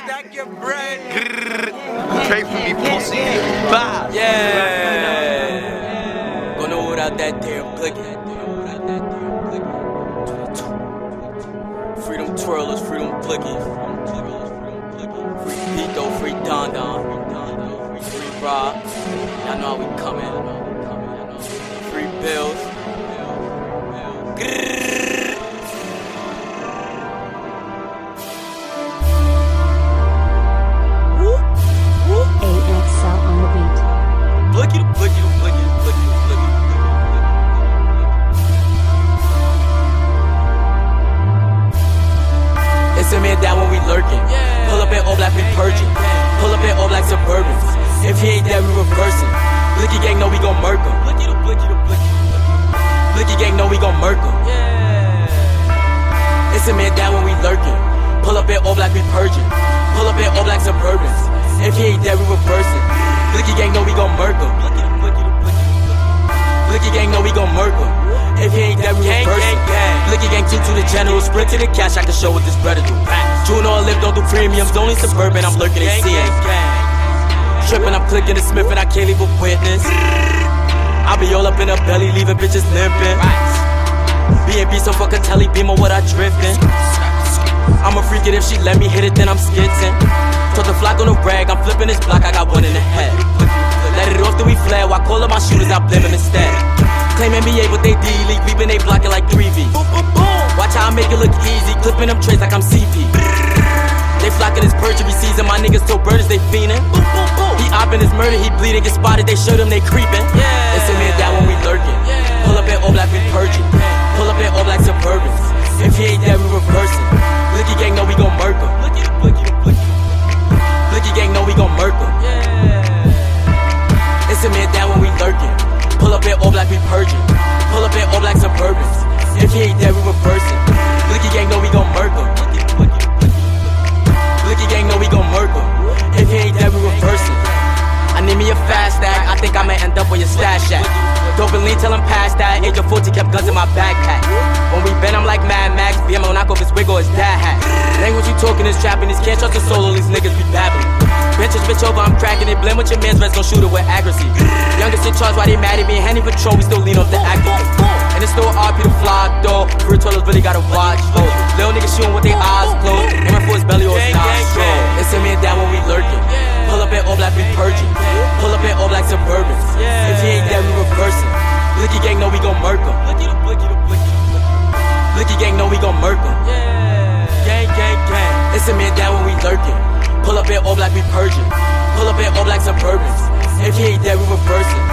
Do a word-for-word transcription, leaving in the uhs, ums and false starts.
Stack your bread. Pray for me, pussy. Bah. Yeah. Gonna hold out that damn blicky. Freedom twirlers, freedom blickies. Free Pico, free Don Don. Free Rob. Y'all know how we coming. Free Bills. Blicky, blicky, blicky, blicky, blicky. It's a man down when we lurking. Pull up in all black, we purging. Pull up in all black Suburbans. If he ain't there, we reversing. Blicky gang know we gon' murk him. Blicky, blicky, blicky. Blicky gang know we gon' murk him. It's a man down when we lurking. Pull up in all black, we purging. Pull up in all black Suburbans. If he ain't there, we reversing. Blicky gang know we gon' murk him. Blicky gang know we gon' murk him. If he ain't there, we reversing. Blicky gang two to the general. Sprint to the cash, I can show what this brother do. June all live, don't do premiums. Only Suburban, I'm lurking, they see it. Trippin', I'm clicking the Smith and I can't leave a witness. I be all up in her belly, leaving bitches limping. B and B so fuck a telly beam on what I driftin'. I'm a freak it if she let me hit it, then I'm skitzing. Told the flock on the rag, I'm flipping this block, I got one in the head. Let it off till we flare, while call up my shooters, I blame them instead. Claim N B A, but they D-League, we been they blocking like three V. Watch how I make it look easy, clipping them trays like I'm C P. They flocking his perjury season, my niggas told burners they fiendin'. He oppin' his murder, he bleeding, get spotted, they showed him they creepin'. It's a man down when we lurking. Pull up in all black, we purging. Pull up in all black Suburbans. If he ain't there, we reversing. Blicky gang know we gon' murk him. Blicky gang know we gon' murk him. It's a man down when we lurking. Pull up in all black, we purging. Pull up in all black Suburbans. If he ain't there, we reversing. Blicky gang know we gon' murk him. Blicky gang know we gon' murk him. If he ain't there, we reversing. I need me a fast stack, I think I may end up where your stash at. Dope and lean till I'm past that. Age of forty, kept guns in my backpack. When we been, I'm like Mad Max. B M O knock off his wig or his dad hat. Language you talking is Japanese, can't trust the soul, all these niggas be babbling. Benches bitch over, I'm cracking it. Blame with your man's rest, gon' shoot it with accuracy. Youngest in charge, why they mad at me? Henny Patrol, we still lean off the actor. And it's still R P to fly, though. Real toilers really gotta watch, oh. Little niggas shooting with their eyes closed. Aiming for his belly or his nostril. It's a man down when we lurking. Pull up in all black, we purging. Pull up in all black Suburbans. If he ain't there, we reversing. Blicky gang know we gon' murk him. Blicky gang know we gon' murk him. Gang, gang, gang. It's a man down when we lurking. Pull up in all black, we purging. Pull up in all black Suburbans. If he ain't there, we reversing.